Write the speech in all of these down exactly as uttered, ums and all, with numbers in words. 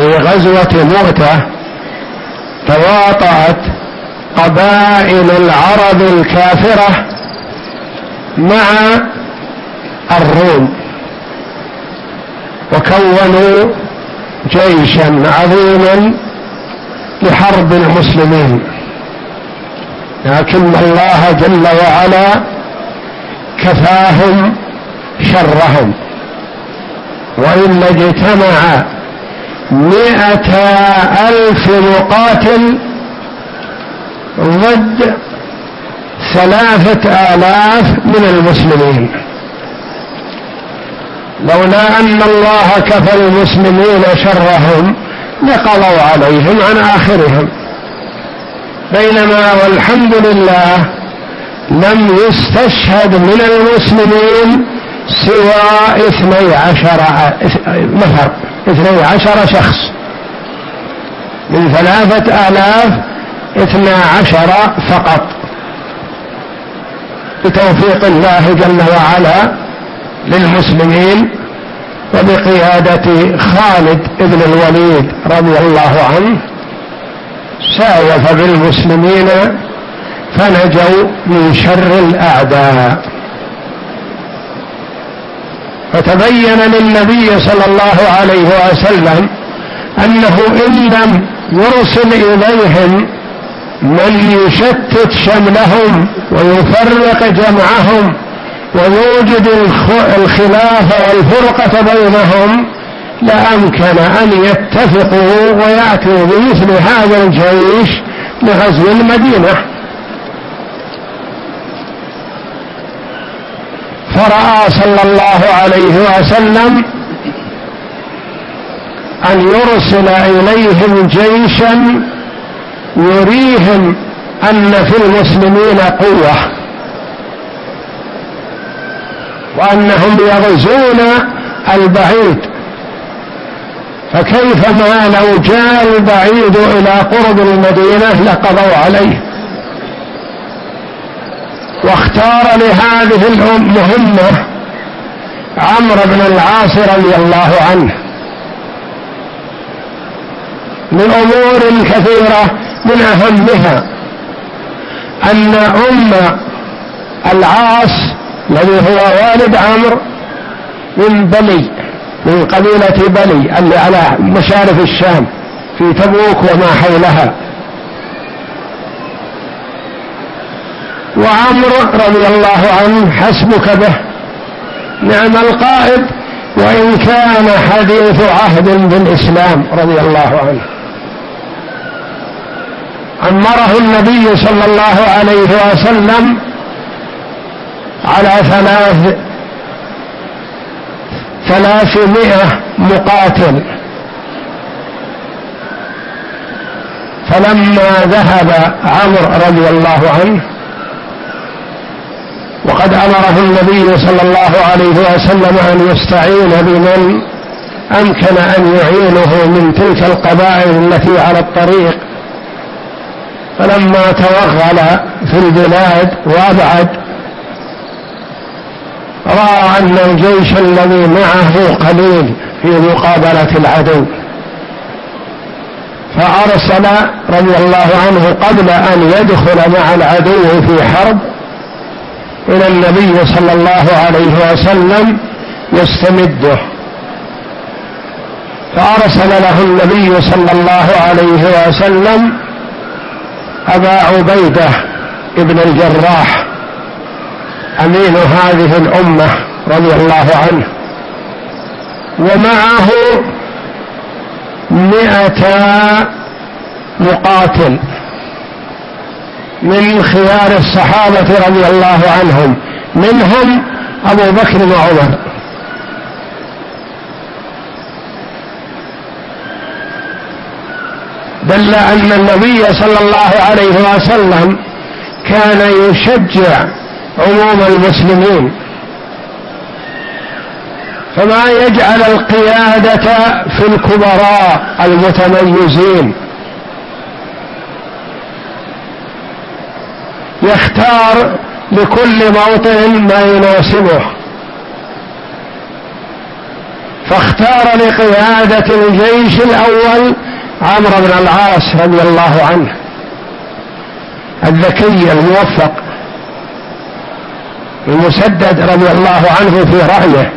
في غزوة مؤتة تواطأت قبائل العرب الكافرة مع الروم وكونوا جيشا عظيما لحرب المسلمين، لكن الله جل وعلا كفاهم شرهم. وإن اجتمع مئة ألف مقاتل ضد ثلاثة آلاف من المسلمين، لولا أن الله كفى المسلمين شرهم لقضوا عليهم عن آخرهم، بينما والحمد لله لم يستشهد من المسلمين سوى اثني عشر نفر، اثني عشر شخص من ثلاثة آلاف، اثنا عشر فقط، بتوفيق الله جل وعلا للمسلمين وبقيادة خالد بن الوليد رضي الله عنه، ساوف بالمسلمين فنجوا من شر الأعداء. فتبين للنبي صلى الله عليه وسلم أنه إن لم يرسل إليهم من يشتت شملهم ويفرق جمعهم ويوجد الخلاف والفرقة بينهم، لأمكن أن يتفقوا ويأتوا بمثل هذا الجيش لغزو المدينة. فرأى صلى الله عليه وسلم أن يرسل إليهم جيشا يريهم أن في المسلمين قوة وأنهم يغزون البعيد، فكيفما لو جاء البعيد إلى قرب المدينة لقضوا عليه. واختار لهذه المهمة عمرو بن العاص رضي الله عنه لأمور كثيرة، من أهمها أن أم العاص الذي هو والد عمرو من بلي، من قبيلة بلي اللي على مشارف الشام في تبوك وما حولها. وعمرو رضي الله عنه حسبك به، نعم القائد وإن كان حديث عهد بالإسلام رضي الله عنه. أمره النبي صلى الله عليه وسلم على ثلاث ثلاثمائة مقاتل، فلما ذهب عمرو رضي الله عنه وقد أمره النبي صلى الله عليه وسلم أن يستعين بمن أمكن أن يعينه من تلك القبائل التي على الطريق، فلما توغل في البلاد وابعد رأى أن الجيش الذي معه قليل في مقابلة العدو، فأرسل رضي الله عنه قبل أن يدخل مع العدو في حرب إلى النبي صلى الله عليه وسلم يستمده، فأرسل له النبي صلى الله عليه وسلم أبا عبيدة ابن الجراح أمين هذه الأمة رضي الله عنه، ومعه مئتا مقاتل من خيار الصحابة رضي الله عنهم، منهم أبو بكر وعمر. دل أن النبي صلى الله عليه وسلم كان يشجع عموم المسلمين، فما يجعل القيادة في الكبراء المتميزين، يختار لكل موطن ما يناسبه، فاختار لقيادة الجيش الأول عمرو بن العاص رضي الله عنه الذكي الموفق المسدد رضي الله عنه في رأيه،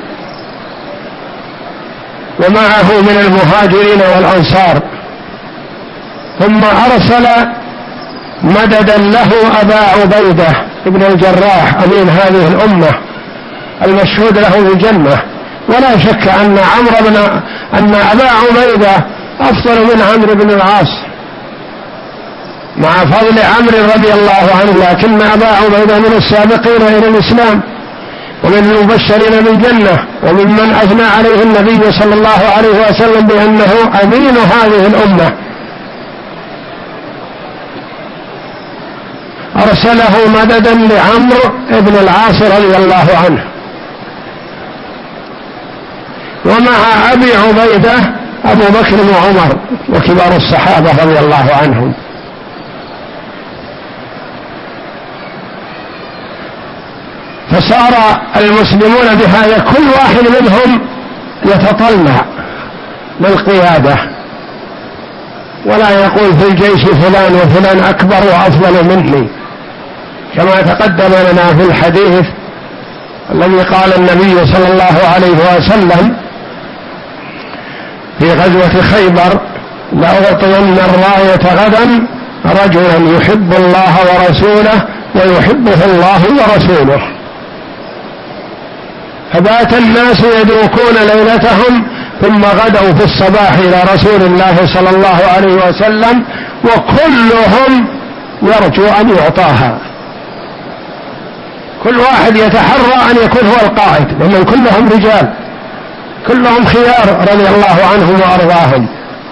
ومعه من المهاجرين والأنصار. ثم أرسل مددا له أبا عبيدة ابن الجراح أمين هذه الأمة المشهود له بالجنة. ولا شك أن عمرو بن أن أبا عبيدة أفضل من عمرو بن العاص مع فضل عمرو رضي الله عنه، لكن أبا عبيدة من السابقين إلى الإسلام ومن المبشرين بالجنة وممن أثنى عليه النبي صلى الله عليه وسلم بأنه أمين هذه الأمة. أرسله مددا لعمرو بن العاص رضي الله عنه، ومع أبي عبيدة أبو بكر وعمر وكبار الصحابة رضي الله عنهم. فصار المسلمون بهذا كل واحد منهم يتطلع للقيادة، ولا يقول في الجيش فلان وفلان أكبر وأفضل مني، كما تقدم لنا في الحديث الذي قال النبي صلى الله عليه وسلم في غزوة خيبر: لأعطين الراية غدا رجلا يحب الله ورسوله ويحبه الله ورسوله. فبات الناس يدركون ليلتهم ثم غدوا في الصباح إلى رسول الله صلى الله عليه وسلم وكلهم يرجو أن يعطاها، كل واحد يتحرى أن يكون هو القائد، لأن كلهم رجال كلهم خيار رضي الله عنهم وأرضاهم.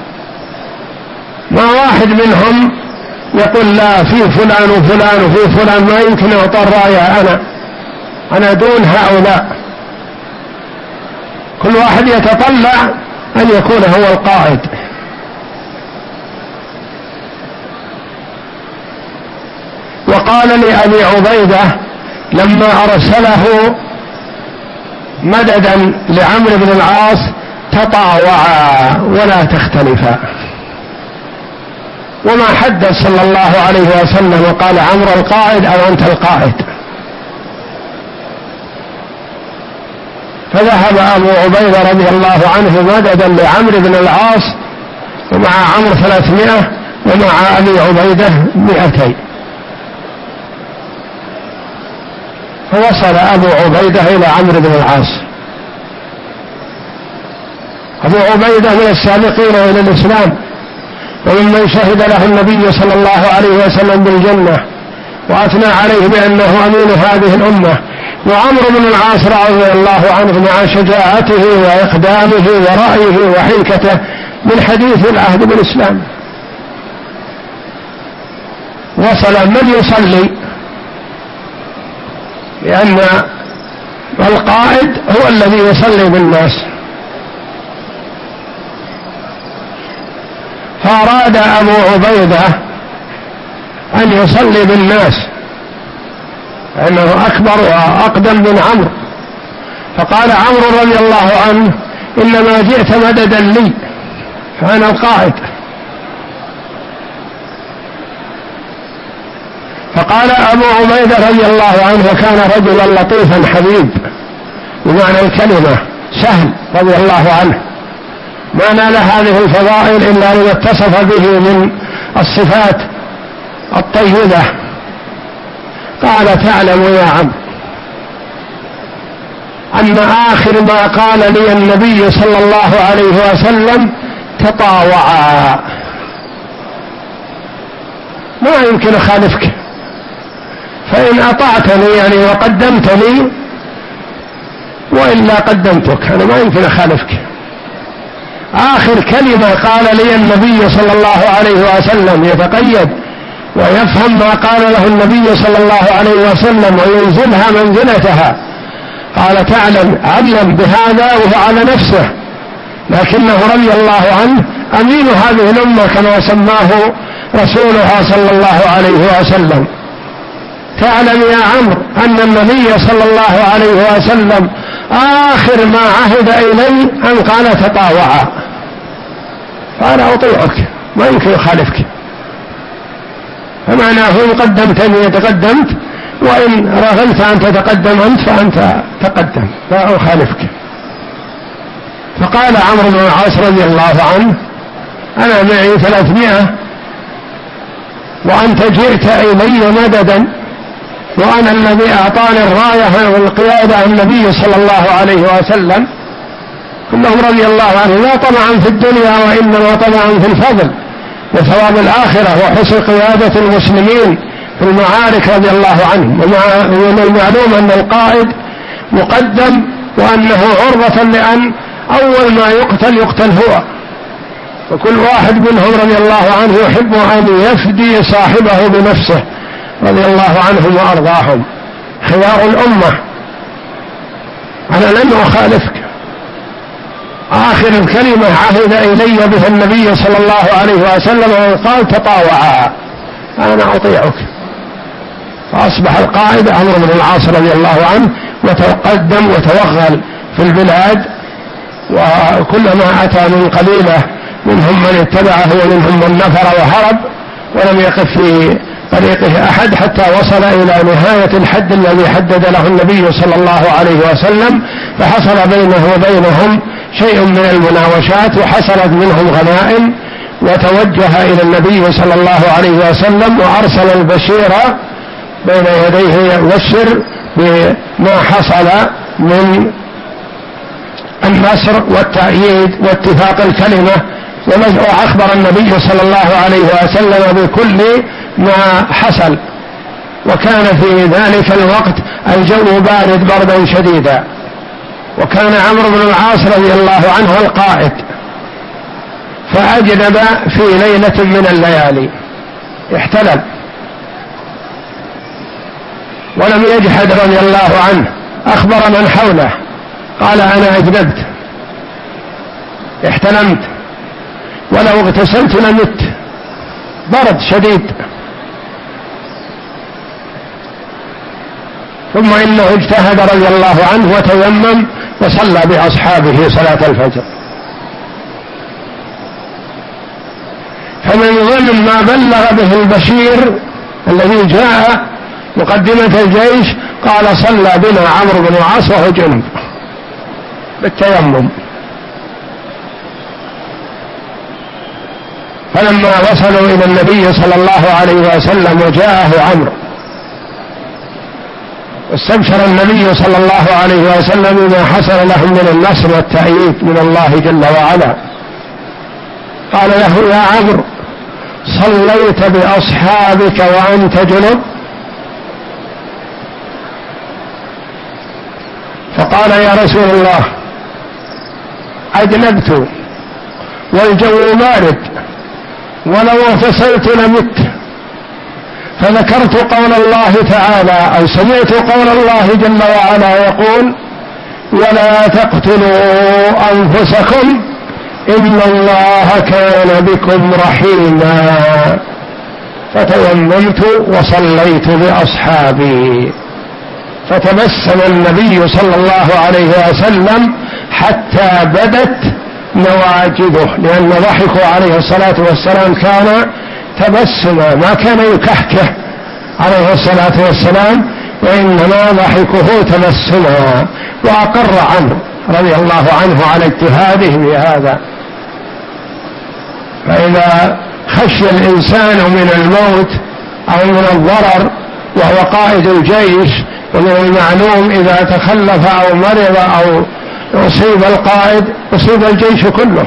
ما واحد منهم يقول لا في فلان وفلان وفي فلان ما يمكن أعطى الراية، أنا أنا دون هؤلاء. كل واحد يتطلع أن يكون هو القائد. وقال لأبي عبيدة لما أرسله مددا لعمرو بن العاص: تطاوعا ولا تختلفا. وما حدث صلى الله عليه وسلم وقال عمرو القائد أو أنت القائد. فذهب أبو عبيدة رضي الله عنه مددا لعمرو بن العاص، ومع عمرو ثلاثمائة ومع أبي عبيدة مئتين. فوصل أبو عبيدة إلى عمرو بن العاص. أبو عبيدة من السابقين إلى الإسلام وممن شهد له النبي صلى الله عليه وسلم بالجنة وأثنى عليه بأنه أمين هذه الأمة. وعمرو بن العاص رضي الله عنه مع شجاعته وإقدامه ورأيه وحنكته من حديث العهد بالإسلام. وصل من يصلي، لأن القائد هو الذي يصلي بالناس. فأراد أبو عبيدة أن يصلي بالناس لأنه أكبر وأقدم من عمرو. فقال عمرو رضي الله عنه: إنما جئت مددا لي فأنا القائد. فقال أبو عبيدة رضي الله عنه وكان رجلا لطيفا حبيب بمعنى الكلمة سهل رضي الله عنه، ما نال هذه الفضائل إلا لما اتصف به من الصفات الطيبة. قال: تعلم يا عم أن آخر ما قال لي النبي صلى الله عليه وسلم: تطاوعا. ما يمكن أخالفك، فإن أطعتني يعني وقدمتني وإلا قدمتك، أنا ما يمكن أخالفك. آخر كلمة قال لي النبي صلى الله عليه وسلم يتقيد ويفهم ما قال له النبي صلى الله عليه وسلم وينزلها منزلتها. قال: تعلم علم بهذا وهو على نفسه، لكنه رضي الله عنه أمين هذه الأمة كما سماه رسولها صلى الله عليه وسلم. تعلم يا عمرو أن النبي صلى الله عليه وسلم آخر ما عهد إلي أن قال تطاوعا، فأنا أطيعك ما يمكن أخالفك، فمعناه إن قدمتني تقدمت، وإن رغبت أن تتقدم أنت فأنت تقدم لا أخالفك. فقال عمرو بن العاص رضي الله عنه أنا معي ثلاثمائة وأنت جئت إلي مددا، وأنا الذي أعطاني الراية والقيادة النبي صلى الله عليه وسلم. كلهم رضي الله عنه لا طمعا في الدنيا وإنما طمعا في الفضل وثواب الآخرة وحسن قيادة المسلمين في المعارك رضي الله عنهم. ومن المعلوم أن القائد مقدم وأنه عرضة، لأن أول ما يقتل يقتل هو، وكل واحد منهم رضي الله عنه يحب أن يفدي صاحبه بنفسه رضي الله عنهم وأرضاهم. خيار الأمة أنا لن أخالفك. آخر الكلمة عهد إلي بها النبي صلى الله عليه وسلم قال تطاوعا أنا أطيعك. فأصبح القائد عمرو بن العاص رضي الله عنه وتقدم وتوغل في البلاد، وكلما أتى من قبيلة منهم من اتبعه ومنهم من نفر وهرب، ولم يقف في طريقه أحد حتى وصل إلى نهاية الحد الذي حدد له النبي صلى الله عليه وسلم. فحصل بينه وبينهم شيء من المناوشات وحصلت منهم غنائم، وتوجه إلى النبي صلى الله عليه وسلم وأرسل البشير بين يديه يبشر بما حصل من النصر والتأييد واتفاق الكلمة، وأخبر النبي صلى الله عليه وسلم بكل ما حصل. وكان في ذلك الوقت الجو بارد بردا شديدا، وكان عمرو بن العاص رضي الله عنه القائد، فأجنب في ليلة من الليالي احتلم ولم يجحد رضي الله عنه، أخبر من حوله قال أنا أجنبت احتلمت ولو اغتسلت لمت، برد شديد. ثم إنه اجتهد رضي الله عنه وتيمم وصلى بأصحابه صلاة الفجر. فمن ضمن ما بلغ به البشير الذي جاء مقدمة الجيش قال صلى بنا عمرو بن العاص وهو جنب بالتيمم. فلما وصلوا إلى النبي صلى الله عليه وسلم وجاءه عمرو استبشر النبي صلى الله عليه وسلم بما حصل لهم من النصر والتأييد من الله جل وعلا. قال له يا عمرو صليت بأصحابك وأنت جنب؟ فقال يا رسول الله أجنبت والجو بارد ولو اغتسلت لمت. فذكرت قول الله تعالى أو سمعت قول الله جل وعلا يقول ولا تقتلوا أنفسكم إن الله كان بكم رحيما. فتيممت وصليت بأصحابي. فتبسم النبي صلى الله عليه وسلم حتى بدت نواجذه، لأن ضحكه عليه الصلاة والسلام كان تبسما، ما كان يكحكح عليه الصلاة والسلام، وإنما ضحكه تبسما. وأقر عنه رضي الله عنه على اجتهاده بهذا. فإذا خشي الإنسان من الموت أو من الضرر وهو قائد الجيش، ومن المعلوم إذا تخلف أو مرض أو أصيب القائد أصيب الجيش كله،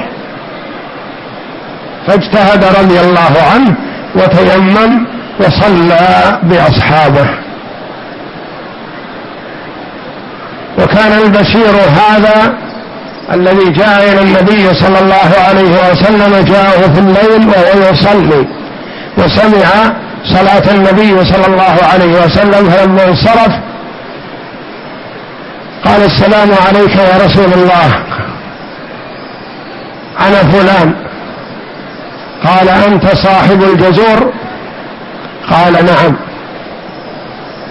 فاجتهد رضي الله عنه وتيمم وصلى بأصحابه. وكان البشير هذا الذي جاء إلى النبي صلى الله عليه وسلم جاءه في الليل وهو يصلي، وسمع صلاة النبي صلى الله عليه وسلم، فلما انصرف قال السلام عليك يا رسول الله، أنا فلان. قال أنت صاحب الجزور؟ قال نعم.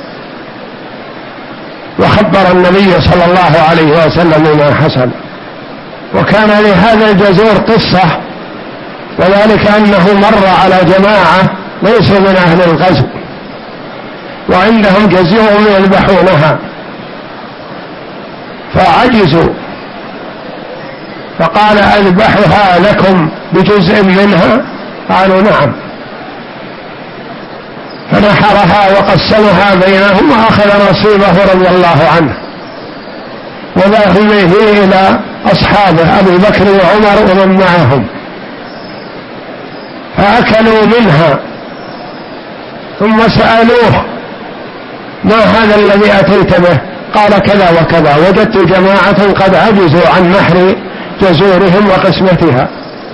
وخبر النبي صلى الله عليه وسلم ما حصل. وكان لهذا الجزور قصة، وذلك أنه مر على جماعة ليسوا من أهل الغزو وعندهم جزور يذبحونها فعجزوا، فقال أذبحها لكم بجزء منها؟ قالوا نعم، فنحرها وقسمها بينهم وأخذ نصيبه رضي الله عنه وذهب به إلى أصحابه أبي بكر وعمر ومن معهم، فأكلوا منها ثم سألوه ما هذا الذي أتيت به؟ قال كذا وكذا، وجدت جماعة قد عجزوا عن نحر جزورهم وقسمتها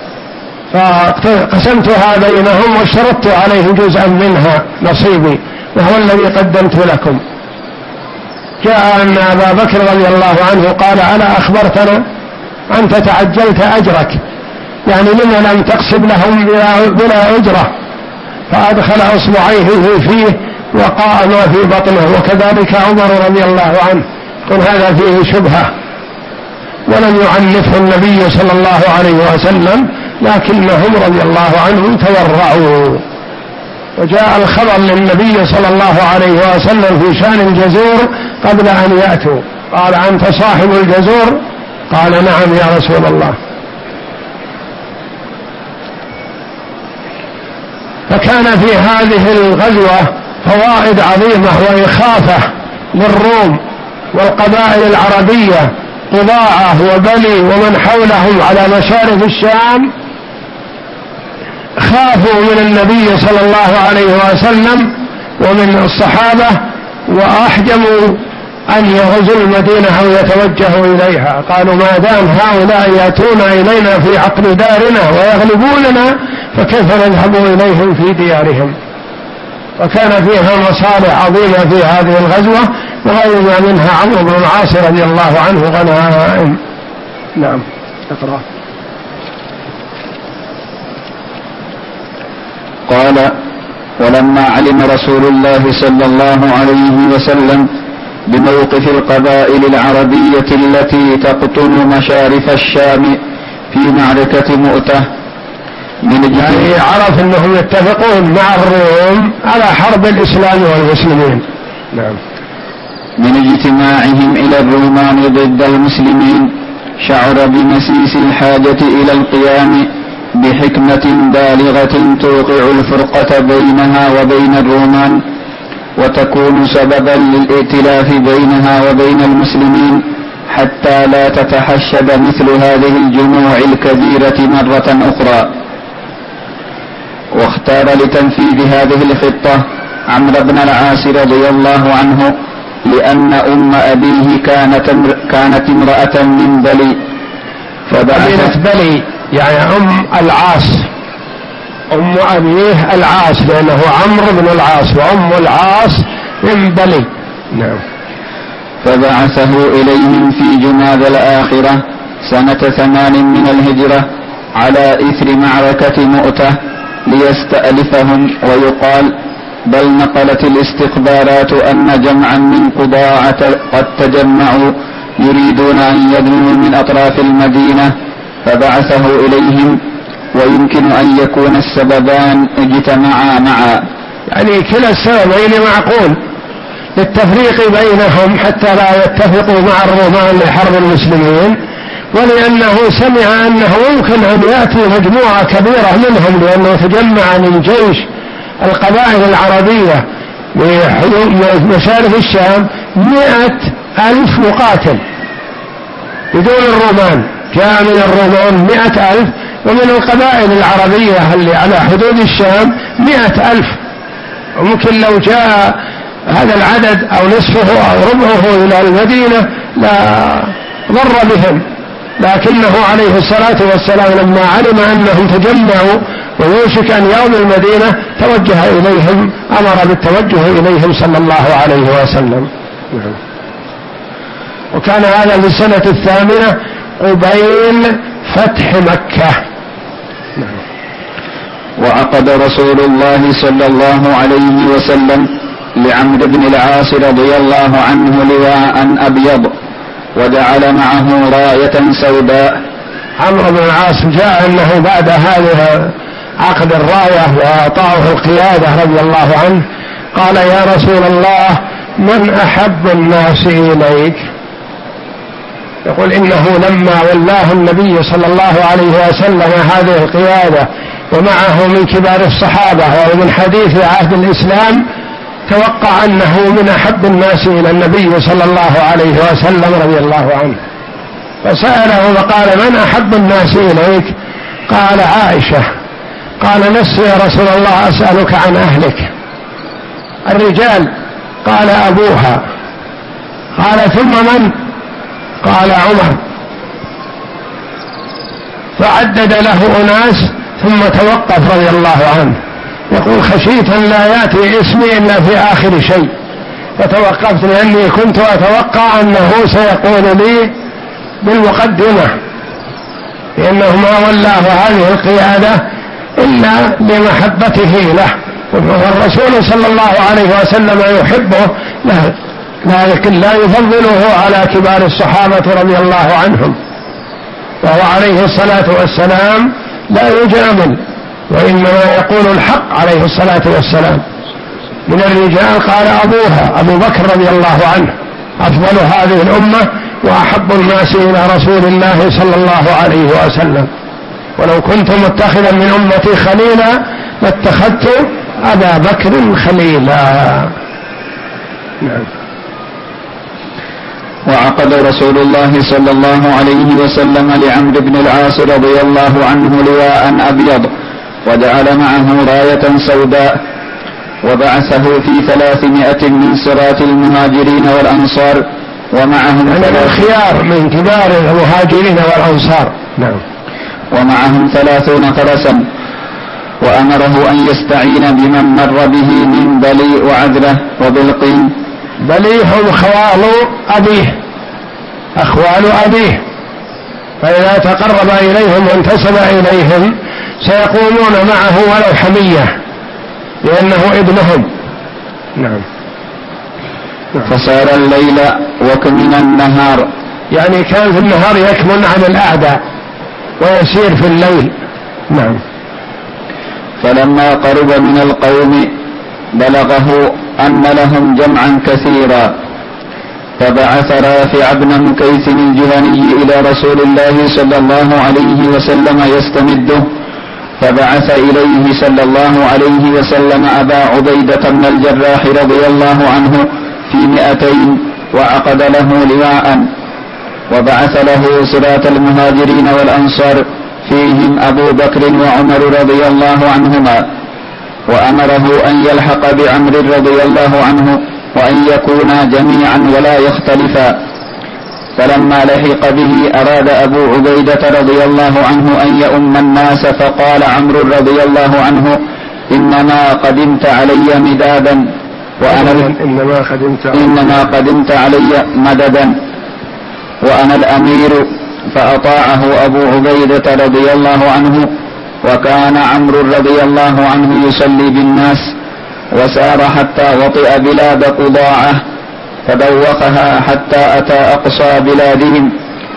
فقسمتها بينهم واشترطت عليهم جزءا منها نصيبي وهو الذي قدمت لكم. جاء أن أبا بكر رضي الله عنه قال ألا أخبرتنا؟ أنت تعجلت أجرك، يعني لما لم تقسم لهم بلا أجرة؟ فأدخل أصبعيه فيه وقاء ما في بطنه. وكذلك عمر رضي الله عنه، قل هذا فيه شبهة، ولم يعنفه النبي صلى الله عليه وسلم، لكنهم رضي الله عنهم تورعوا. وجاء الخبر للنبي صلى الله عليه وسلم في شأن الجزور قبل أن يأتوا، قال أنت صاحب الجزور؟ قال نعم يا رسول الله. فكان في هذه الغزوة فوائد عظيمة وإخافة للروم والقبائل العربية قضاعة وبني ومن حولهم على مشارف الشام، خافوا من النبي صلى الله عليه وسلم ومن الصحابة وأحجموا أن يغزوا المدينة أو يتوجهوا إليها. قالوا ما دام هؤلاء يأتون إلينا في عقر دارنا ويغلبوننا فكيف نذهب إليهم في ديارهم؟ وكان فيها مصالح عظيمة في هذه الغزوة، وغير ما منها عمرو بن العاص رضي الله عنه غنائم. نعم اقرأ. قال ولما علم رسول الله صلى الله عليه وسلم بموقف القبائل العربية التي تقطن مشارف الشام في معركة مؤتة من يعني عرف أنهم يتفقون مع الروم على حرب الإسلام والمسلمين. نعم. من اجتماعهم إلى الرومان ضد المسلمين شعر بمسيس الحاجة إلى القيام بحكمة بالغة توقع الفرقة بينها وبين الرومان وتكون سببا للائتلاف بينها وبين المسلمين حتى لا تتحشد مثل هذه الجموع الكبيرة مرة أخرى. واختار لتنفيذ هذه الخطة عمرو بن العاص رضي الله عنه لأن أم أبيه كانت كانت امرأة من بلي فبعثت بلي يعني أم العاص، أم أبيه العاص لأنه عمرو بن العاص وأم العاص من بلي. نعم. فبعثه إليهم في جماد الآخرة سنة ثمان من الهجرة على إثر معركة مؤتة ليستألفهم، ويقال بل نقلت الاستخبارات أن جمعا من قضاعة قد تجمعوا يريدون أن يدنوا من أطراف المدينة فبعثه إليهم، ويمكن أن يكون السببان اجتمعا معا، يعني كلا السببين معقول للتفريق بينهم حتى لا يتفقوا مع الرومان لحرب المسلمين، ولأنه سمع أنه يمكن أن يأتي مجموعة كبيرة منهم، لأنه تجمع من جيش القبائل العربية بمشارف الشام مئة ألف مقاتل بدون الرومان، جاء من الرومان مئة ألف ومن القبائل العربية اللي على حدود الشام مئة ألف. وممكن لو جاء هذا العدد أو نصفه أو ربعه إلى المدينة لا ضر بهم، لكنه عليه الصلاة والسلام لما علم أنهم تجمعوا ويوشك أن يوم المدينة توجه إليهم، أمر بالتوجه إليهم صلى الله عليه وسلم. وكان هذا في السنة الثامنة قبيل فتح مكة. وعقد رسول الله صلى الله عليه وسلم لعمرو بن العاص رضي الله عنه لواء أبيض وجعل معه راية سوداء. عمرو بن العاص جاء أنه بعد هذا عقد الراية وأعطاه القيادة رضي الله عنه قال يا رسول الله من أحب الناس إليك؟ يقول إنه لما ولاه النبي صلى الله عليه وسلم هذه القيادة ومعه من كبار الصحابة ومن حديث عهد الإسلام توقع أنه من أحب الناس إلى النبي صلى الله عليه وسلم رضي الله عنه، فسأله وقال من أحب الناس إليك؟ قال عائشة. قال لست يا رسول الله أسألك عن أهلك. الرجال؟ قال أبوها. قال ثم من؟ قال عمر. فعدد له أناس ثم توقف رضي الله عنه يقول خشيت أن لا يأتي اسمي إلا في آخر شيء، فتوقفت لأني كنت أتوقع أنه سيقول لي بالمقدمة، لأنه ما ولاه هذه القيادة إلا لمحبته له، والرسول صلى الله عليه وسلم يحبه له، لكن لا يفضله على كبار الصحابة رضي الله عنهم، وهو عليه الصلاة والسلام لا يجامل وإنما يقول الحق عليه الصلاة والسلام. من الرجال قال أبوها أبو بكر رضي الله عنه أفضل هذه الأمة وأحب الناس إلى رسول الله صلى الله عليه وسلم، ولو كنت متخذا من أمتي خليلا لاتخذت أبا بكر خليلا. نعم. وعقد رسول الله صلى الله عليه وسلم لعمرو بن العاص رضي الله عنه لواء أبيض وجعل معه راية سوداء وبعثه في ثلاثمائة من سرات المهاجرين والأنصار ومعهم من الخيار من كبار المهاجرين والأنصار. نعم. ومعهم ثلاثون فرسا، وأمره أن يستعين بمن مر به من بلي وعذرة وبلقين. بلي هم خوال أبيه أخوال أبيه، فإذا تقرب إليهم وانتسب إليهم سيقومون معه ولو حمية لأنه ابنهم. نعم. فصار الليل وكمن النهار، يعني كان في النهار يكمن عن الأعداء ويسير في الليل. نعم. فلما قرب من القوم بلغه أن لهم جمعا كثيرا، فبعث رافع بن مكيث الجهني إلى رسول الله صلى الله عليه وسلم يستمده، فبعث إليه صلى الله عليه وسلم أبا عبيدة بن الجراح رضي الله عنه في مئتين وعقد له لواء، وبعث له سرات المهاجرين والأنصار فيهم أبو بكر وعمر رضي الله عنهما، وأمره أن يلحق بعمر رضي الله عنه وأن يكونا جميعا ولا يختلفا. فلما لحق به أراد أبو عبيدة رضي الله عنه أن يؤم الناس، فقال عمرو رضي الله عنه إنما قدمت علي مدادا وأنا إنما قدمت, إنما قدمت علي مددا وأنا الأمير، فأطاعه أبو عبيدة رضي الله عنه. وكان عمرو رضي الله عنه يصلي بالناس، وسار حتى وطئ بلاد قضاعة فدوقها حتى أتى أقصى بلادهم،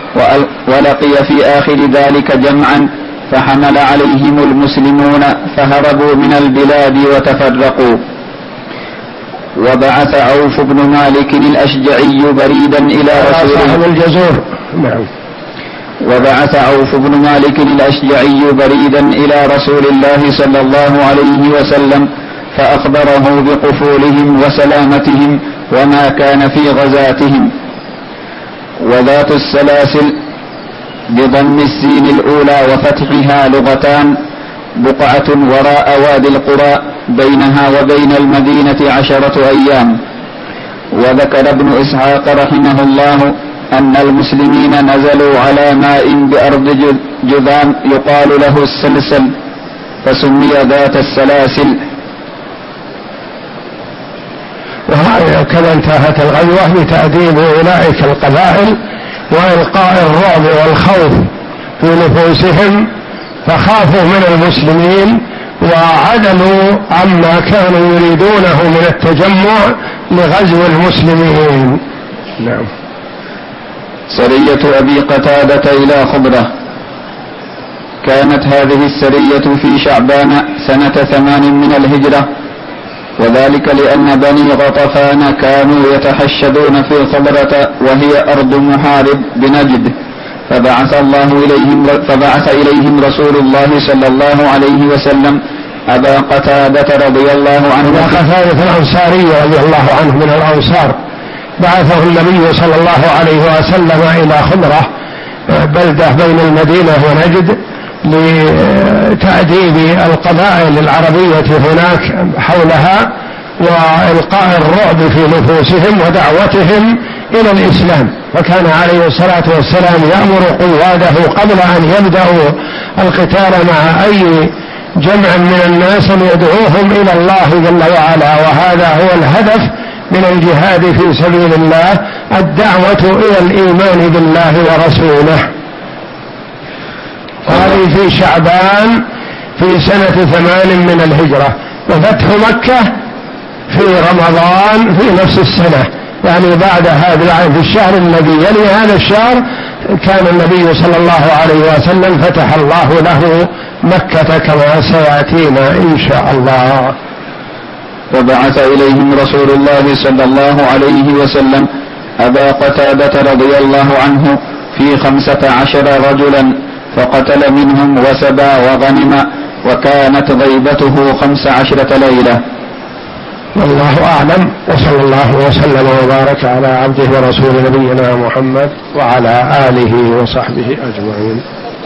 ولقي في آخر ذلك جمعا فحمل عليهم المسلمون فهربوا من البلاد وتفرقوا. وبعث عوف بن مالك الأشجعي بريدا إلى رسول الجزور. نعم. وبعث عوف بن مالك الأشجعي بريدا إلى رسول الله صلى الله عليه وسلم فأخبره بقفولهم وسلامتهم وما كان في غزاتهم. وذات السلاسل بضم السين الأولى وفتحها لغتان، بقعة وراء وادي القرى بينها وبين المدينة عشرة أيام. وذكر ابن إسحاق رحمه الله أن المسلمين نزلوا على ماء بأرض جذام يقال له السلسل، فسمي ذات السلاسل. وهكذا انتهت الغزوة بتأديب أولئك القبائل وإلقاء الرعب والخوف في نفوسهم، فخافوا من المسلمين وعدلوا عما كانوا يريدونه من التجمع لغزو المسلمين. نعم. سرية أبي قتادة إلى خضرة. كانت هذه السرية في شعبان سنة ثمان من الهجرة، وذلك لأن بني غطفان كانوا يتحشدون في خضرة وهي أرض محارب بنجد، فبعث الله إليهم فبعث إليهم رسول الله صلى الله عليه وسلم أبا قتادة رضي الله عنه. أبا قتادة الأنصاري رضي الله عنه من الأنصار، بعثه النبي صلى الله عليه وسلم إلى خضرة بلدة بين المدينة ونجد لتأديب القبائل العربية هناك حولها وإلقاء الرعب في نفوسهم ودعوتهم إلى الإسلام. فكان عليه الصلاة والسلام يأمر قواده قبل أن يبدأوا القتال مع أي جمع من الناس أن يدعوهم إلى الله جل وعلا، وهذا هو الهدف من الجهاد في سبيل الله، الدعوة إلى الإيمان بالله ورسوله. وهذه في شعبان في سنة ثمان من الهجرة، وفتح مكة في رمضان في نفس السنة، يعني بعد هذا العام في الشهر الذي يلي هذا الشهر كان النبي صلى الله عليه وسلم فتح الله له مكة كما سيأتينا إن شاء الله. وبعث إليهم رسول الله صلى الله عليه وسلم أبا قتادة رضي الله عنه في خمسة عشر رجلا، فقتل منهم وسبى وغنم، وكانت غيبته خمس عشرة ليلة. والله أعلم، وصلى الله وسلم وبارك على عبده ورسول نبينا محمد وعلى آله وصحبه أجمعين.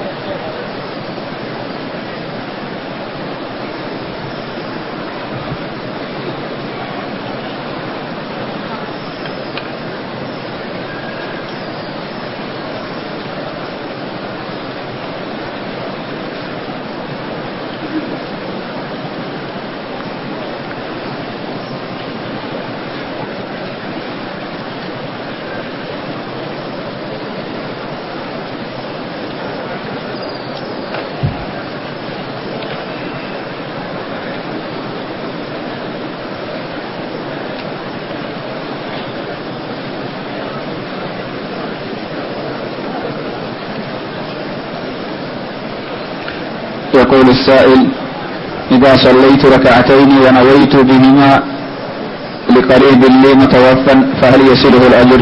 يقول السائل: إذا صليت ركعتين ونويت بهما لقريب لي متوفى فهل يصله الأجر؟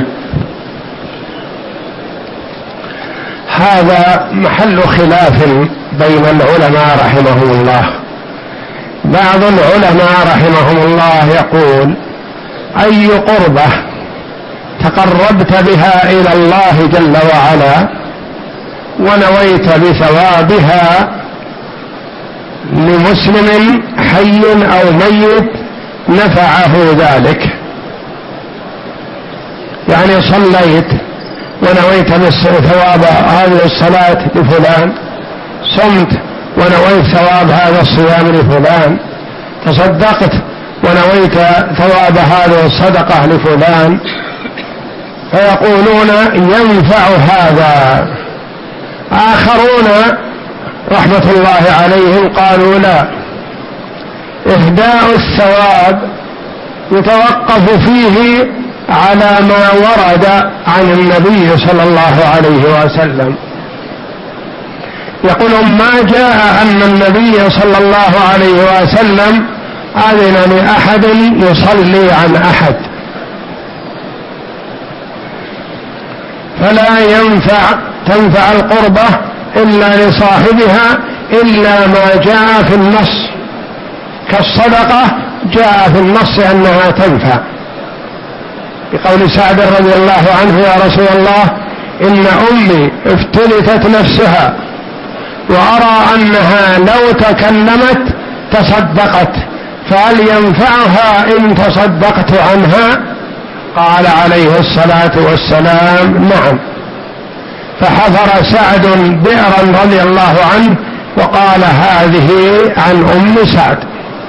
هذا محل خلاف بين العلماء رحمهم الله. بعض العلماء رحمهم الله يقول: أي قربة تقربت بها إلى الله جل وعلا ونويت بثوابها لمسلم حي أو ميت نفعه ذلك. يعني صليت ونويت ثواب هذه الصلاة لفلان، صمت ونويت ثواب هذا الصيام لفلان، تصدقت ونويت ثواب هذه الصدقة لفلان، فيقولون ينفع هذا. آخرون رحمة الله عليهم قالوا لا، إهداء الثواب يتوقف فيه على ما ورد عن النبي صلى الله عليه وسلم. يقول: ما جاء أن النبي صلى الله عليه وسلم أذن لأحد يصلي عن أحد، فلا ينفع تنفع القربة إلا لصاحبها إلا ما جاء في النص، كالصدقة جاء في النص أنها تنفع، بقول سعد رضي الله عنه: يا رسول الله إن أمي افتلتت نفسها وأرى أنها لو تكلمت تصدقت، فهل ينفعها إن تصدقت عنها؟ قال عليه الصلاة والسلام: نعم. فحفر سعد بئرا رضي الله عنه وقال: هذه عن أم سعد.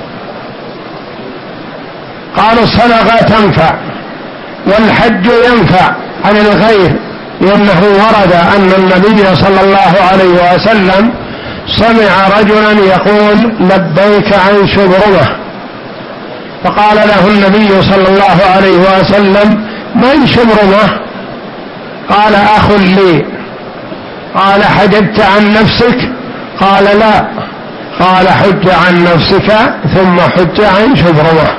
قال: الصدقة تنفع والحج ينفع عن الغير، لأنه ورد أن النبي صلى الله عليه وسلم سمع رجلا يقول لبيك عن شبرمة، فقال له النبي صلى الله عليه وسلم من شبرمة؟ قال أخ لي. قال حجبت عن نفسك؟ قال لا. قال حج عن نفسك ثم حج عن شبرمة.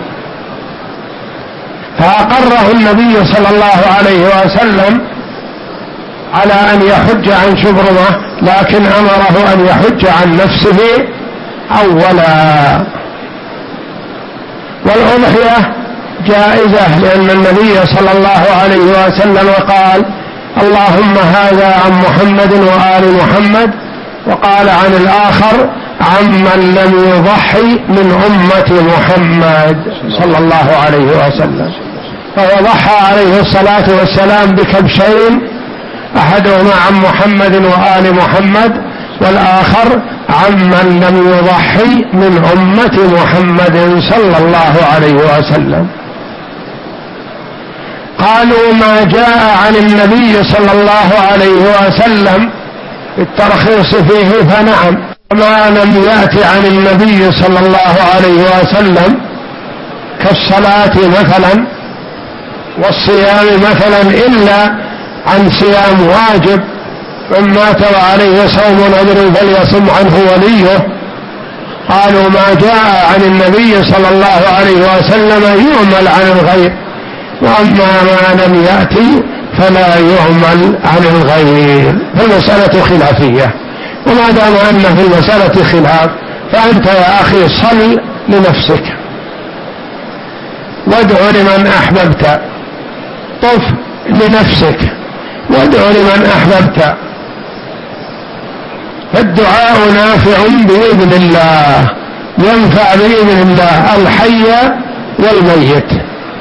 فأقره النبي صلى الله عليه وسلم على أن يحج عن شبرمة، لكن أمره أن يحج عن نفسه أولا. والأضحية جائزة، لأن النبي صلى الله عليه وسلم قال اللهم هذا عن محمد وآل محمد، وقال عن الآخر عمن لم يضحي من أمة محمد صلى الله عليه وسلم. فهو ضحى عليه الصلاة والسلام بكبشين، أحدهما عن محمد وآل محمد، والآخر عمن لم يضحي من أمة محمد صلى الله عليه وسلم. قالوا ما جاء عن النبي صلى الله عليه وسلم الترخيص فيه، فنعم. ما لم يأت عن النبي صلى الله عليه وسلم كالصلاة مثلا والصيام مثلا، إلا عن صيام واجب، من مات وعليه صوم نذر فليصم عنه وليه. قالوا ما جاء عن النبي صلى الله عليه وسلم يعمل عن الغير، وأما ما لم يأتي فلا يعمل عن الغير. فالمسألة خلافية، وما دام أن في المسألة خلاف فأنت يا أخي صل لنفسك وادع لمن أحببت، طف لنفسك وادع لمن أحببت، فالدعاء نافع بإذن الله، ينفع بإذن الله الحي والميت.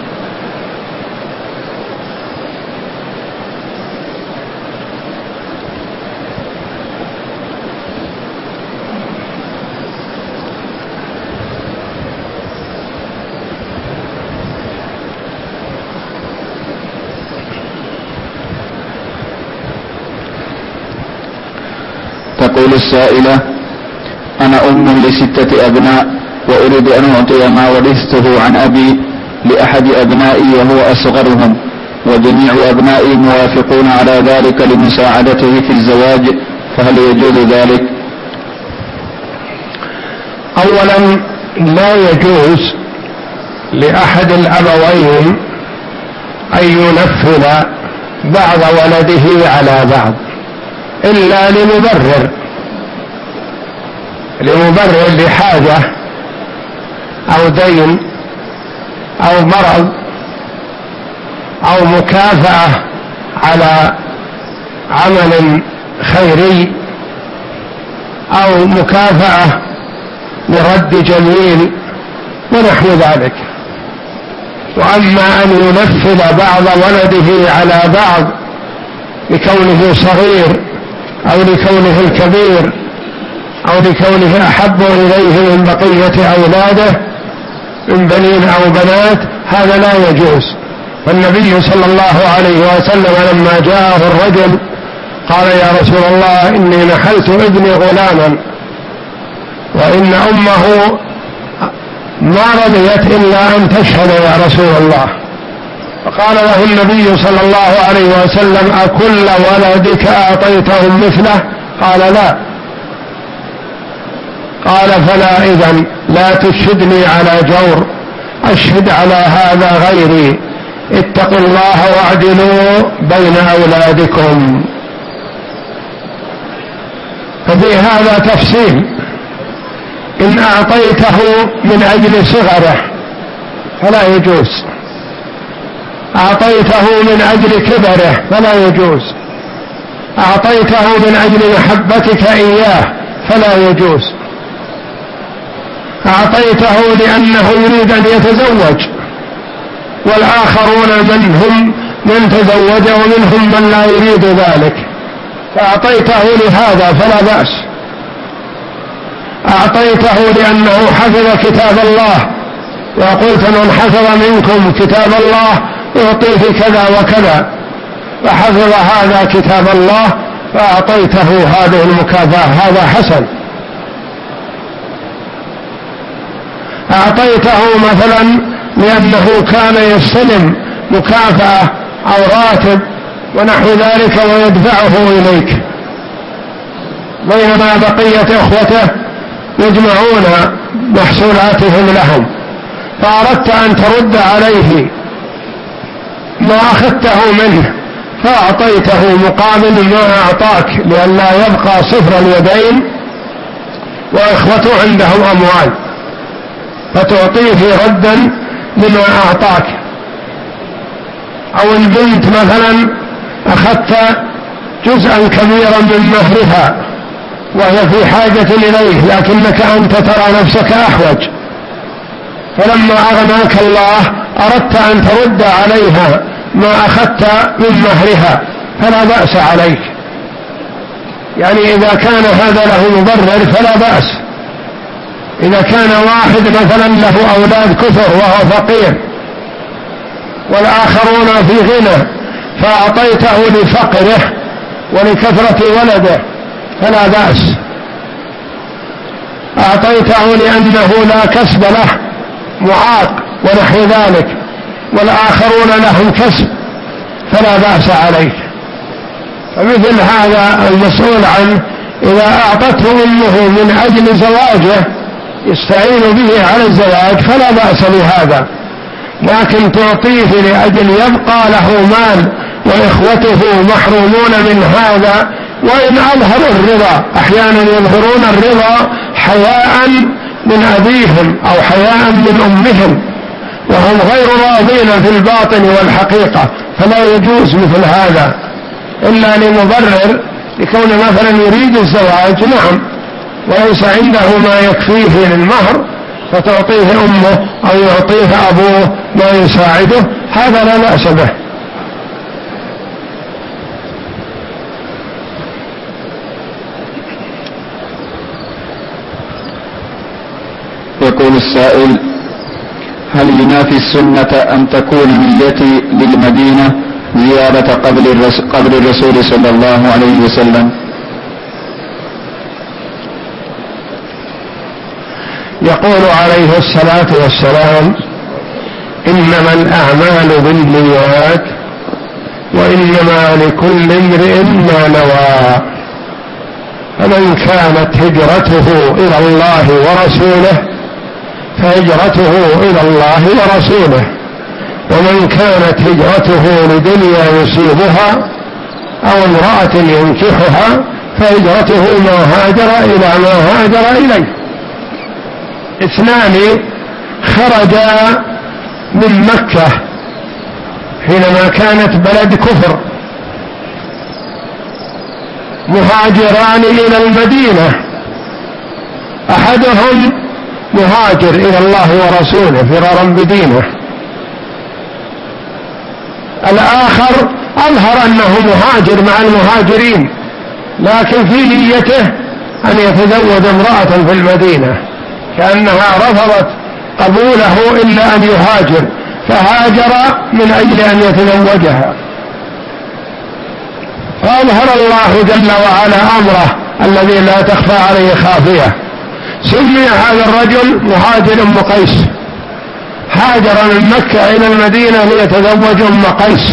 تقول السائلة: أنا أم لستة أبناء وأريد أن أعطي ما ورثته عن أبي لأحد أبنائي وهو أصغرهم، وجميع أبنائي موافقون على ذلك لمساعدته في الزواج، فهل يجوز ذلك؟ أولا لا يجوز لأحد الأبوين أن ينفذ بعض ولده على بعض إلا لمبرر لمبرر لحاجة أو دين أو مرض أو مكافأة على عمل خيري أو مكافأة لرد جميل ونحو ذلك. وأما أن ينفذ بعض ولده على بعض لكونه صغير أو لكونه الكبير أو لكونه أحب إليه من بقية أولاده من بنين أو بنات، هذا لا يجوز. والنبي صلى الله عليه وسلم لما جاءه الرجل قال: يا رسول الله إني نحلت ابني غلاما وإن أمه ما رضيت إلا أن تشهد يا رسول الله. فقال له النبي صلى الله عليه وسلم: أكل ولدك أعطيتهم مثله؟ قال: لا. قال: فلا إذن لا تشهدني على جور، أشهد على هذا غيري، اتقوا الله واعدلوا بين أولادكم. ففي هذا تفصيل: إن أعطيته من أجل صغره فلا يجوز، أعطيته من أجل كبره فلا يجوز، أعطيته من أجل محبتك إياه فلا يجوز، أعطيته لأنه يريد أن يتزوج، والآخرون منهم من تزوج ومنهم من لا يريد ذلك، فأعطيته لهذا فلا بأس. أعطيته لأنه حفظ كتاب الله، وقلت: من حفظ منكم كتاب الله يعطيه كذا وكذا، فحفظ هذا كتاب الله فأعطيته هذه المكافأة، هذا حسن. أعطيته مثلا لأنه كان يستلم مكافأة أو راتب ونحو ذلك ويدفعه إليك، بينما بقية إخوته يجمعون محصولاتهم لهم، فأردت أن ترد عليه ما أخذته منه فأعطيته مقابل ما أعطاك لئلا يبقى صفر اليدين وإخوته عندهم أموال، فتعطيه ردا لما أعطاك. أو البنت مثلا أخذت جزءا كبيرا من مهرها وهي في حاجة إليه لكنك أنت ترى نفسك أحوج، فلما أغناك الله أردت أن ترد عليها ما أخذت من مهرها فلا بأس عليك. يعني إذا كان هذا له مبرر فلا بأس. إذا كان واحد مثلا له أولاد كثر وهو فقير والآخرون في غنى فأعطيته لفقره ولكثرة ولده فلا بأس. أعطيته لأنه لا كسب له معاق ونحو ذلك والآخرون لهم كسب فلا بأس عليك. فمثل هذا المسؤول عنه إذا أعطته أمه من أجل زواجه يستعين به على الزواج فلا بأس بهذا، لكن تعطيه لأجل يبقى له مال وإخوته محرومون من هذا، وإن أظهروا الرضا أحيانا يظهرون الرضا حياء من أبيهم أو حياء من أمهم وهم غير راضين في الباطن والحقيقة، فلا يجوز مثل هذا إلا لمبرر لكون مثلا يريد الزواج نعم وليس عنده ما يكفيه للمهر فتعطيه أمه أو يعطيه أبوه ما يساعده، هذا لا بأس به. يقول السائل: هل ينافي السنة أن تكون نيتي للمدينة زيارة قبر الرسول صلى الله عليه وسلم؟ يقول عليه الصلاة والسلام: إنما الأعمال بالنيات وإنما لكل امرئ ما نوى، فمن كانت هجرته إلى الله ورسوله فهجرته إلى الله ورسوله، ومن كانت هجرته لدنيا يصيبها أو امرأة ينكحها فهجرته ما هاجر إلى ما هاجر إليه. اثنان خرجا من مكة حينما كانت بلد كفر مهاجران إلى المدينة، أحدهم مهاجر إلى الله ورسوله فرارا بدينه، الآخر أظهر أنه مهاجر مع المهاجرين لكن في نيته أن يتزوج امرأة في المدينة كأنها رفضت قبوله إلا أن يهاجر فهاجر من أجل أن يتزوجها، فأظهر الله جل وعلا أمره الذي لا تخفى عليه خافية. سمي هذا الرجل مهاجر أم قيس، هاجر من مكة إلى المدينة ليتزوج أم قيس،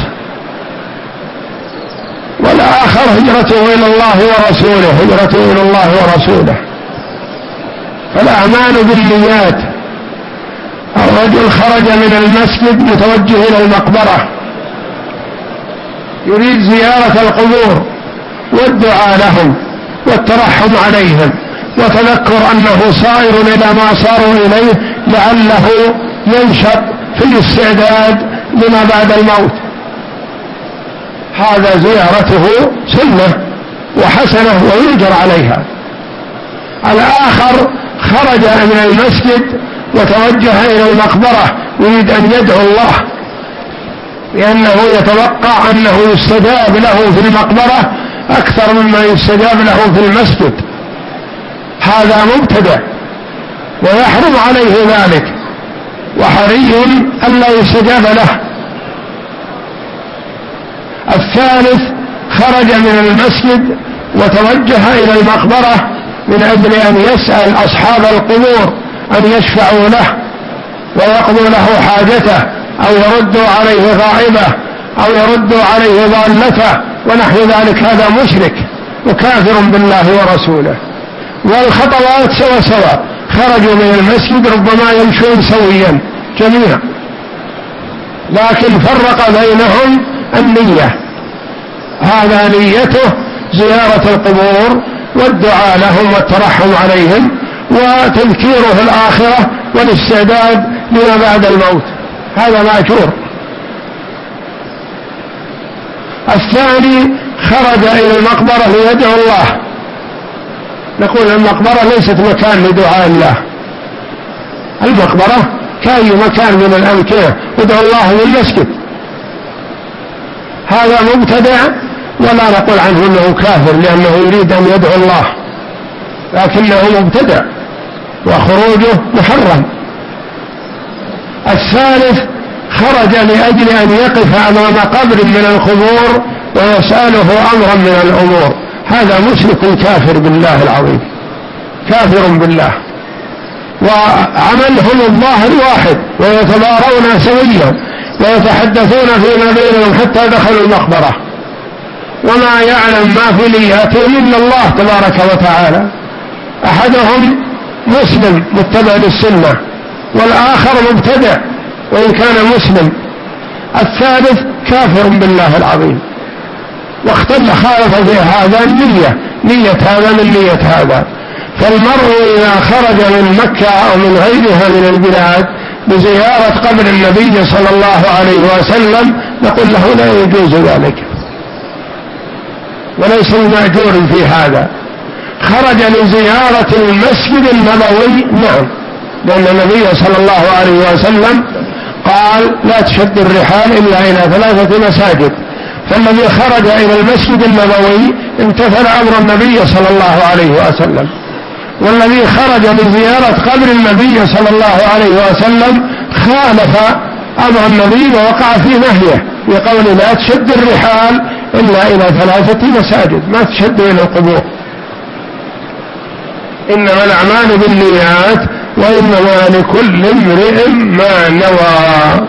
والآخر هجرته إلى الله ورسوله هجرته إلى الله ورسوله. فالأعمال بالنيات. الرجل خرج من المسجد متوجه إلى المقبرة يريد زيارة القبور والدعاء لهم والترحم عليهم وتذكر أنه صائر إلى ما صاروا إليه لعله ينشط في الاستعداد لما بعد الموت، هذا زيارته سنة وحسنة ويؤجر عليها. الآخر خرج من المسجد وتوجه إلى المقبرة يريد أن يدعو الله لأنه يتوقع أنه يستجاب له في المقبرة أكثر مما يستجاب له في المسجد، هذا مبتدع ويحرم عليه ذلك وحري ألا يستجاب له. الثالث خرج من المسجد وتوجه إلى المقبرة من أجل أن يسأل أصحاب القبور أن يشفعوا له ويقضوا له حاجته أو يردوا عليه غائبة أو يردوا عليه ضالته ونحو ذلك، هذا مشرك وكافر بالله ورسوله. والخطوات سوا سوا، خرجوا من المسجد ربما يمشون سويا جميعا، لكن فرق بينهم النية، هذا نيته زيارة القبور والدعاء لهم والترحم عليهم وتذكيره الآخرة والاستعداد لما بعد الموت، هذا مأجور. الثاني خرج إلى المقبرة ليدعو الله، نقول المقبرة ليست مكان لدعاء الله، المقبرة كأي مكان من الأمكنة ادعو الله في المسجد، هذا مبتدع ولا نقول عنه أنه كافر لأنه يريد أن يدعو الله، لكنه مبتدع وخروجه محرم. الثالث خرج لأجل أن يقف أمام قبر من القبور ويسأله أمرا من الأمور، هذا مشرك كافر بالله العظيم، كافر بالله. وعملهم الظاهر واحد ويتبارون سويا ويتحدثون فيما بينهم حتى دخلوا المقبرة، وما يعلم ما في نياتهم إلا الله تبارك وتعالى. أحدهم مسلم متبع للسنة والآخر مبتدع وإن كان مسلم، الثالث كافر بالله العظيم. واختل خالف في هذا النية، نية هذا من نية هذا. فالمرء إذا خرج من مكة أو من غيرها من البلاد بزيارة قبر النبي صلى الله عليه وسلم نقول له لا يجوز ذلك وليس مأجور في هذا. خرج لزيارة المسجد النبوي نعم، لأن النبي صلى الله عليه وسلم قال لا تشد الرحال إلا إلى ثلاثة مساجد، فالذي خرج إلى المسجد النبوي امتثل أمر النبي صلى الله عليه وسلم، والذي خرج لزيارة قبر النبي صلى الله عليه وسلم خالف أمر النبي ووقع في نهيه بقول لا تشد الرحال إلا إلى ثلاثة مساجد، ما تشد إلى القبور، إنما الأعمال بالنيات وإنما لكل امرئ ما نوى.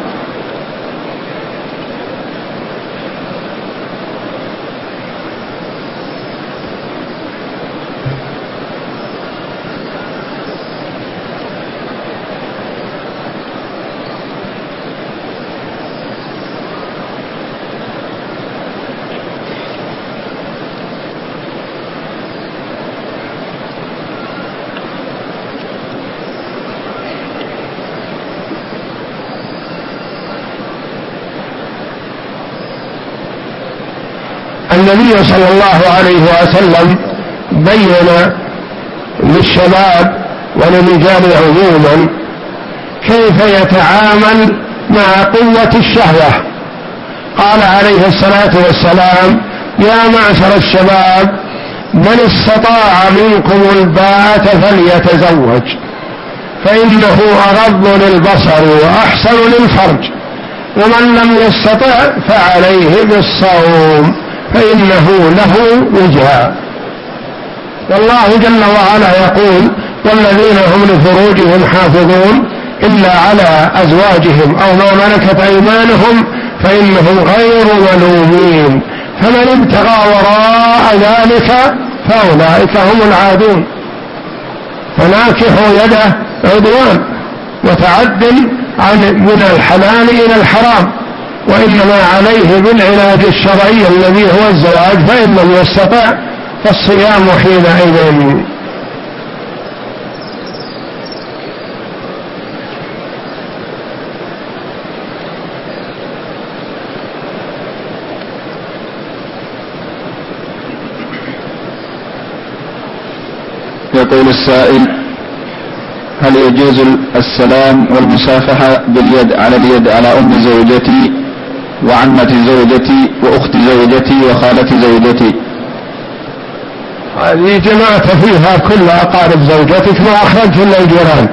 النبي صلى الله عليه وسلم بين للشباب وللرجال عموما كيف يتعامل مع قوة الشهوة. قال عليه الصلاة والسلام يا معشر الشباب من استطاع منكم الباءة فليتزوج فإنه أغض للبصر وأحسن للفرج، ومن لم يستطع فعليه بالصوم فإنه له وجهة. والله جل وعلا يقول والذين هم لفروجهم حافظون إلا على أزواجهم أو ما ملكت أيمانهم فإنهم غير ملومين، فمن ابتغى وراء ذلك فأولئك هم العادون. فناكحوا يده عدوان وتعد عن من الحلال إلى الحرام، وإنما عليه بالعلاج الشرعي الذي هو الزواج، فإن لم يستطع فالصيام حينئذ. يقول السائل هل يجوز السلام والمصافحة باليد على اليد على أم زوجتي وعمة زوجتي وأخت زوجتي وخالة زوجتي؟ هذه جمعت فيها كل أقارب زوجتك ما أخرجت إلا الجيران،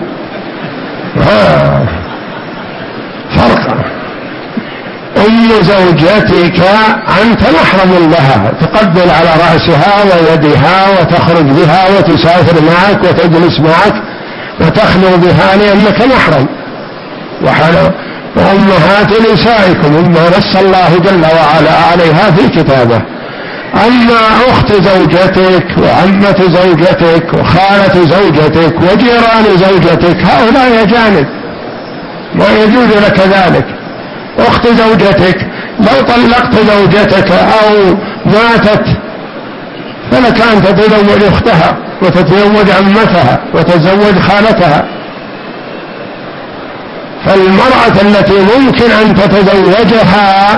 فرق. أم زوجتك أنت محرم لها، تقبل على رأسها ويدها وتخرج بها وتسافر معك وتجلس معك وتخلو بها لأنك محرم. وأمهات نسائكم مما نص الله جل وعلا عليها في كتابه. أما أخت زوجتك وعمة زوجتك وخالة زوجتك وجيران زوجتك هؤلاء أجانب ما يجوز لك ذلك. أخت زوجتك لو طلقت زوجتك أو ماتت فلك أن تتزوج أختها وتتزوج عمتها وتتزوج خالتها. فالمرأة التي ممكن أن تتزوجها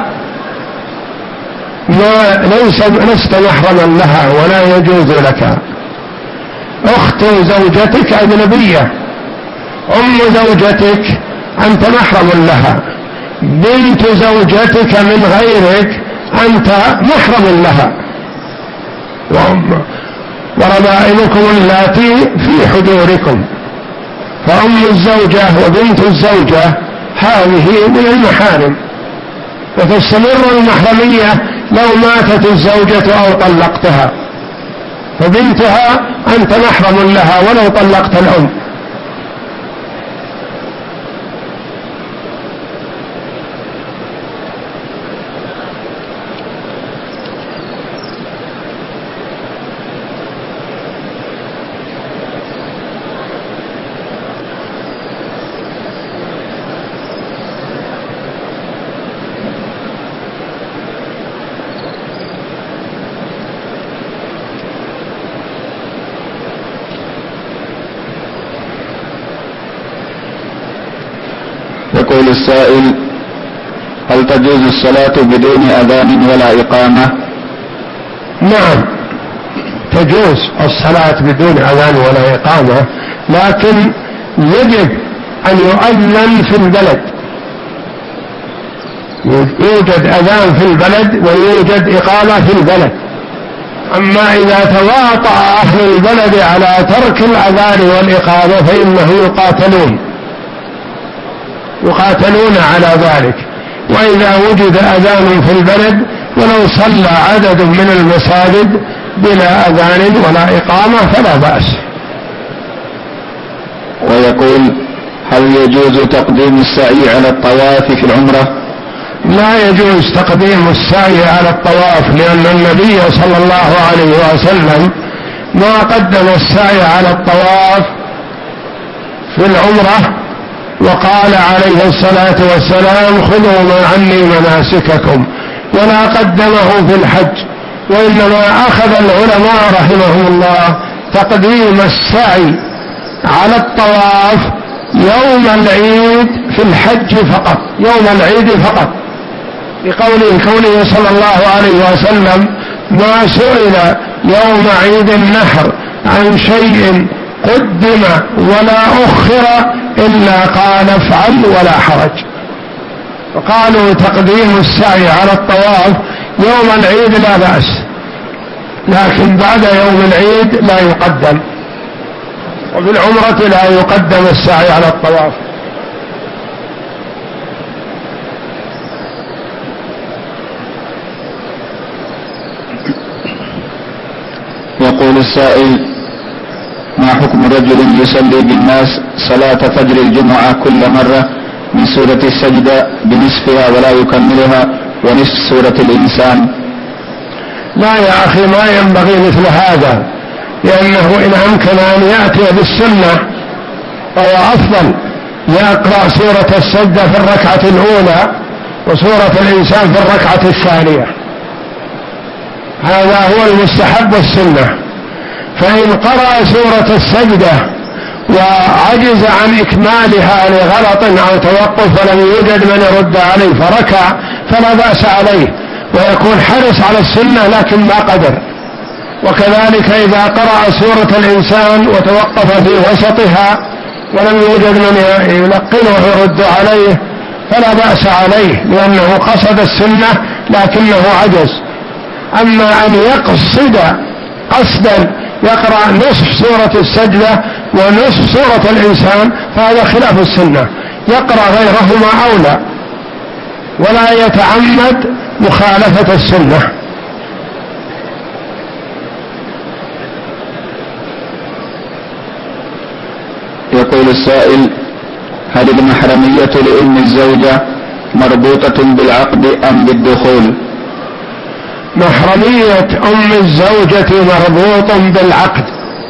ما ليس لست محرما لها ولا يجوز لك. أخت زوجتك أجنبية، أم زوجتك أنت محرم لها، بنت زوجتك من غيرك أنت محرم لها، وربائبكم اللاتي في حجوركم. فأم الزوجة وبنت الزوجة هذه من المحارم، وتستمر المحرمية لو ماتت الزوجة أو طلقتها، فبنتها أنت محرم لها ولو طلقت الأم. يقول السائل: هل تجوز الصلاة بدون أذان ولا إقامة؟ نعم تجوز الصلاة بدون أذان ولا إقامة، لكن يجب أن يؤذن في البلد. يوجد أذان في البلد ويوجد إقامة في البلد. أما إذا تواطأ أهل البلد على ترك الأذان والإقامة فإنه يقاتلون يقاتلون على ذلك. وإذا وجد أذان في البلد ولو صلى عدد من المساجد بلا أذان ولا إقامة فلا بأس. ويقول: هل يجوز تقديم السعي على الطواف في العمرة؟ لا يجوز تقديم السعي على الطواف، لأن النبي صلى الله عليه وسلم ما قدم السعي على الطواف في العمرة، وقال عليه الصلاة والسلام: خذوا ما عني مناسككم، ولا قدمه في الحج. وإنما أخذ العلماء رحمهم الله تقديم السعي على الطواف يوم العيد في الحج فقط، يوم العيد فقط، لقوله كونه صلى الله عليه وسلم ما سئل يوم عيد النحر عن شيء قدم ولا أخر إلا قال افعل ولا حرج. وقالوا تقديم السعي على الطواف يوم العيد لا بأس، لكن بعد يوم العيد لا يقدم. وفي العمرة لا يقدم السعي على الطواف. يقول السائل: ما حكم رجل يصلي بالناس صلاة فجر الجمعة كل مرة من سورة السجدة بنصفها ولا يكملها ونصف سورة الإنسان؟ لا يا أخي، ما ينبغي مثل هذا، لأنه إن أمكن أن يأتي بالسنة فهو أفضل. يقرأ سورة السجدة في الركعة الأولى وسورة الإنسان في الركعة الثانية، هذا هو المستحب والسنة. فإن قرأ سورة السجدة وعجز عن إكمالها لغلط أو توقف ولم يوجد من يرد عليه فركع فلا بأس عليه، ويكون حرص على السنة لكن ما قدر. وكذلك إذا قرأ سورة الإنسان وتوقف في وسطها ولم يوجد من يلقنه ويرد عليه فلا بأس عليه، لأنه قصد السنة لكنه عجز. أما أن يقصد قصدا يقرأ نصف سورة السجدة ونصف سورة الإنسان فهذا خلاف السنة، يقرأ غيرهما أولى ولا يتعمد مخالفة السنة. يقول السائل: هل المحرمية لأم الزوجة مربوطة بالعقد أم بالدخول؟ محرمية أم الزوجة مربوط بالعقد،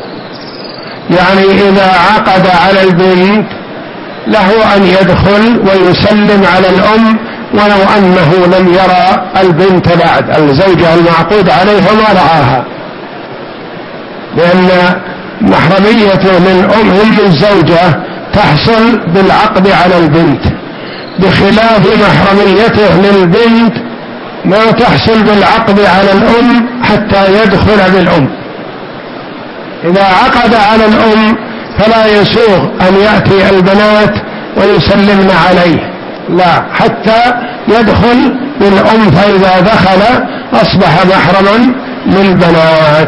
يعني إذا عقد على البنت له أن يدخل ويسلم على الأم ولو أنه لم يرى البنت بعد، الزوجة المعقود عليها ما رعاها، لأن محرميته من أم الزوجة تحصل بالعقد على البنت، بخلاف محرميته للبنت ما تحصل بالعقد على الأم حتى يدخل بالأم. إذا عقد على الأم فلا يسوغ أن يأتي البنات ويسلمن عليه، لا، حتى يدخل بالأم، فإذا دخل أصبح محرما للبنات.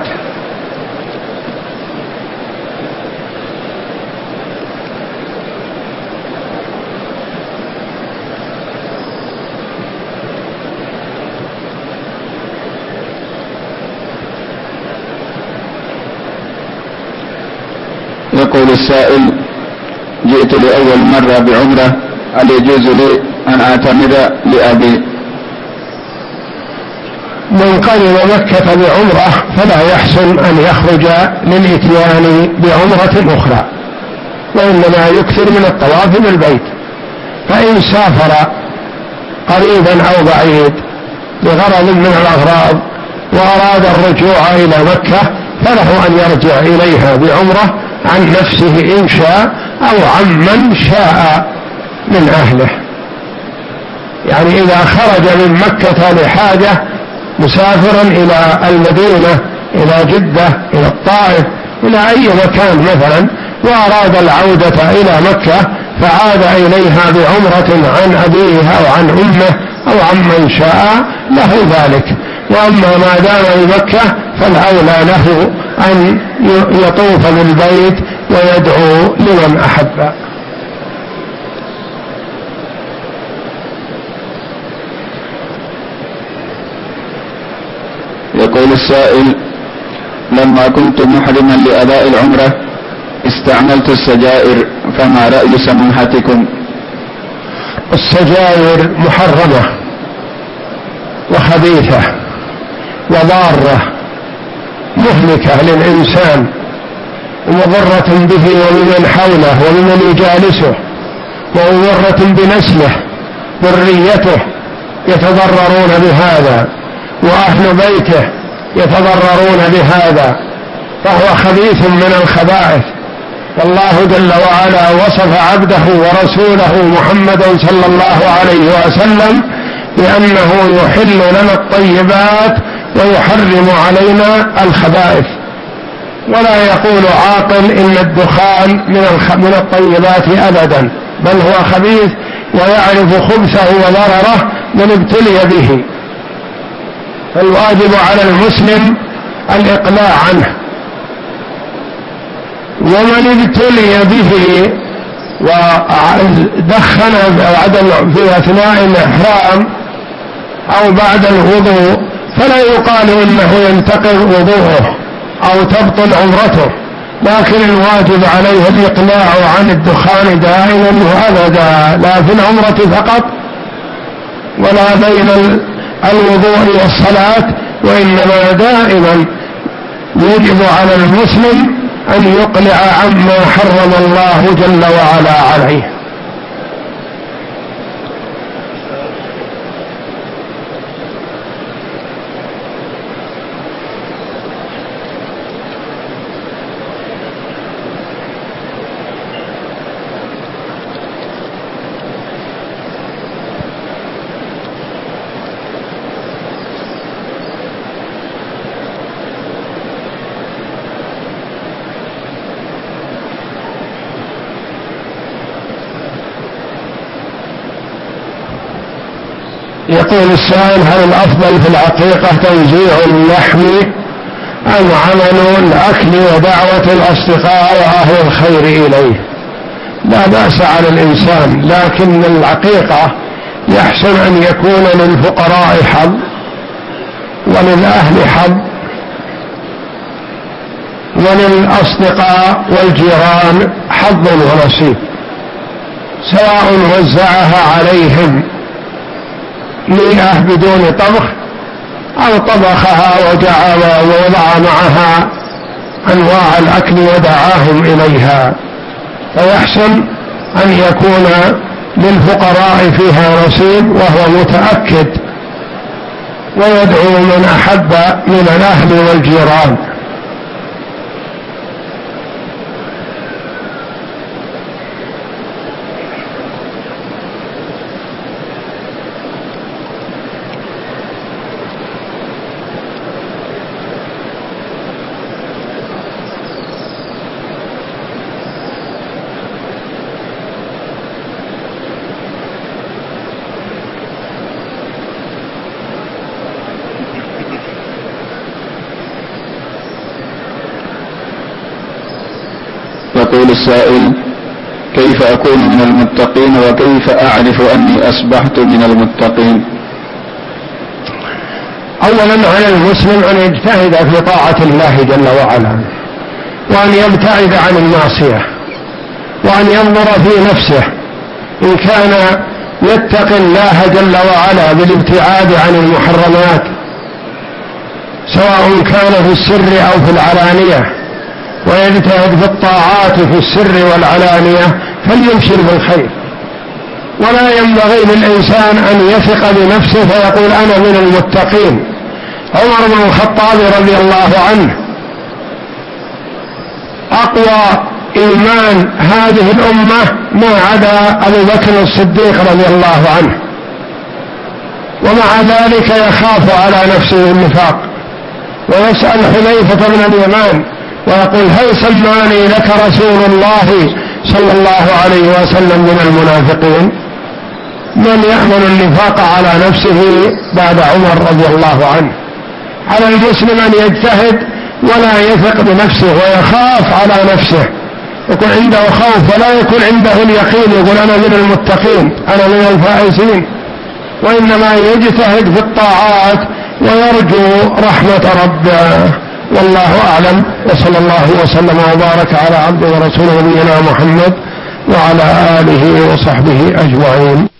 يقول السائل: جئت لأول مرة بعمرة، هل يجوز لي أن أعتمر لأبي؟ من قدم مكة بعمرة فلا يحسن أن يخرج للإتيان بعمرة أخرى، وإنما يكثر من الطواف بالبيت. فإن سافر قريبا أو بعيد بغرض من الأغراض وأراد الرجوع إلى مكة فله أن يرجع إليها بعمرة عن نفسه إن شاء أو عمن شاء من أهله. يعني إذا خرج من مكة لحاجة مسافرا إلى المدينة، إلى جدة، إلى الطائف، إلى أي مكان مثلا، وأراد العودة إلى مكة فعاد إليها بعمرة عن أبيه أو عن أمه أو عمن شاء له ذلك. وأما ما دام بمكة فالأولى له أن يطوف بالبيت ويدعو لمن أحب. يقول السائل: لما كنت محرما لأداء العمرة استعملت السجائر، فما رأي سماحتكم؟ السجائر محرمة وخبيثة وضارة مهلكة للإنسان ومضرة به ومن حوله ومن يجالسه، ومضرة بنسله، ذريته يتضررون بهذا، وأهل بيته يتضررون بهذا، فهو خبيث من الخبائث. والله جل وعلا وصف عبده ورسوله محمدا صلى الله عليه وسلم بأنه يحل لنا الطيبات ويحرم علينا الخبائث، ولا يقول عاقل إن الدخان من الطيبات أبدا، بل هو خبيث ويعرف خبثه وضرره من ابتلي به. فالواجب على المسلم الإقلاع عنه، ومن ابتلي به ودخن في أثناء الإحرام أو بعد الوضوء فلا يقال إنه ينتقض وضوءه أو تبطل عمرته، لكن الواجب عليه الإقلاع عن الدخان دائما وأبدا، لا في العمرة فقط ولا بين الوضوء والصلاة، وإنما دائما يجب على المسلم أن يقلع عما حرم الله جل وعلا عليه. يقول السائل: هل الأفضل في العقيقة توزيع اللحم أم عمل الأكل ودعوة الأصدقاء وأهل الخير إليه؟ لا بأس على الإنسان، لكن العقيقة يحسن أن يكون للفقراء حظ وللأهل حظ وللأصدقاء والجيران حظ ونصيب، سواء وزعها عليهم مئة بدون طبخ أو طبخها ووضع معها أنواع الأكل ودعاهم إليها، فيحسن أن يكون للفقراء فيها نصيب وهو متأكد، ويدعو من أحب من الأهل والجيران. يقول السائل: كيف أكون من المتقين وكيف أعرف أني أصبحت من المتقين؟ أولا على المسلم أن يجتهد في طاعة الله جل وعلا، وأن يبتعد عن المعصية، وأن ينظر في نفسه إن كان يتقي الله جل وعلا بالابتعاد عن المحرمات سواء كان في السر أو في العلانية، ويجتهد في الطاعات في السر والعلانية، فليبشر بالخير. ولا ينبغي للإنسان أن يثق بنفسه فيقول أنا من المتقين. عمر بن الخطاب رضي الله عنه أقوى إيمان هذه الأمة ما عدا أبو بكر الصديق رضي الله عنه، ومع ذلك يخاف على نفسه النفاق، ويسأل حذيفة بن اليمان ويقول: هل سماني لك رسول الله صلى الله عليه وسلم من المنافقين؟ من يأمن النفاق على نفسه بعد عمر رضي الله عنه؟ على المسلم أن يجتهد ولا يثق بنفسه ويخاف على نفسه، يكون عنده خوف ولا يكون عنده اليقين يقول أنا من المتقين أنا من الفائزين، وإنما يجتهد في الطاعات ويرجو رحمة ربه. والله أعلم، وصلى الله وسلم وبارك على عبده ورسوله نبينا محمد وعلى آله وصحبه أجمعين.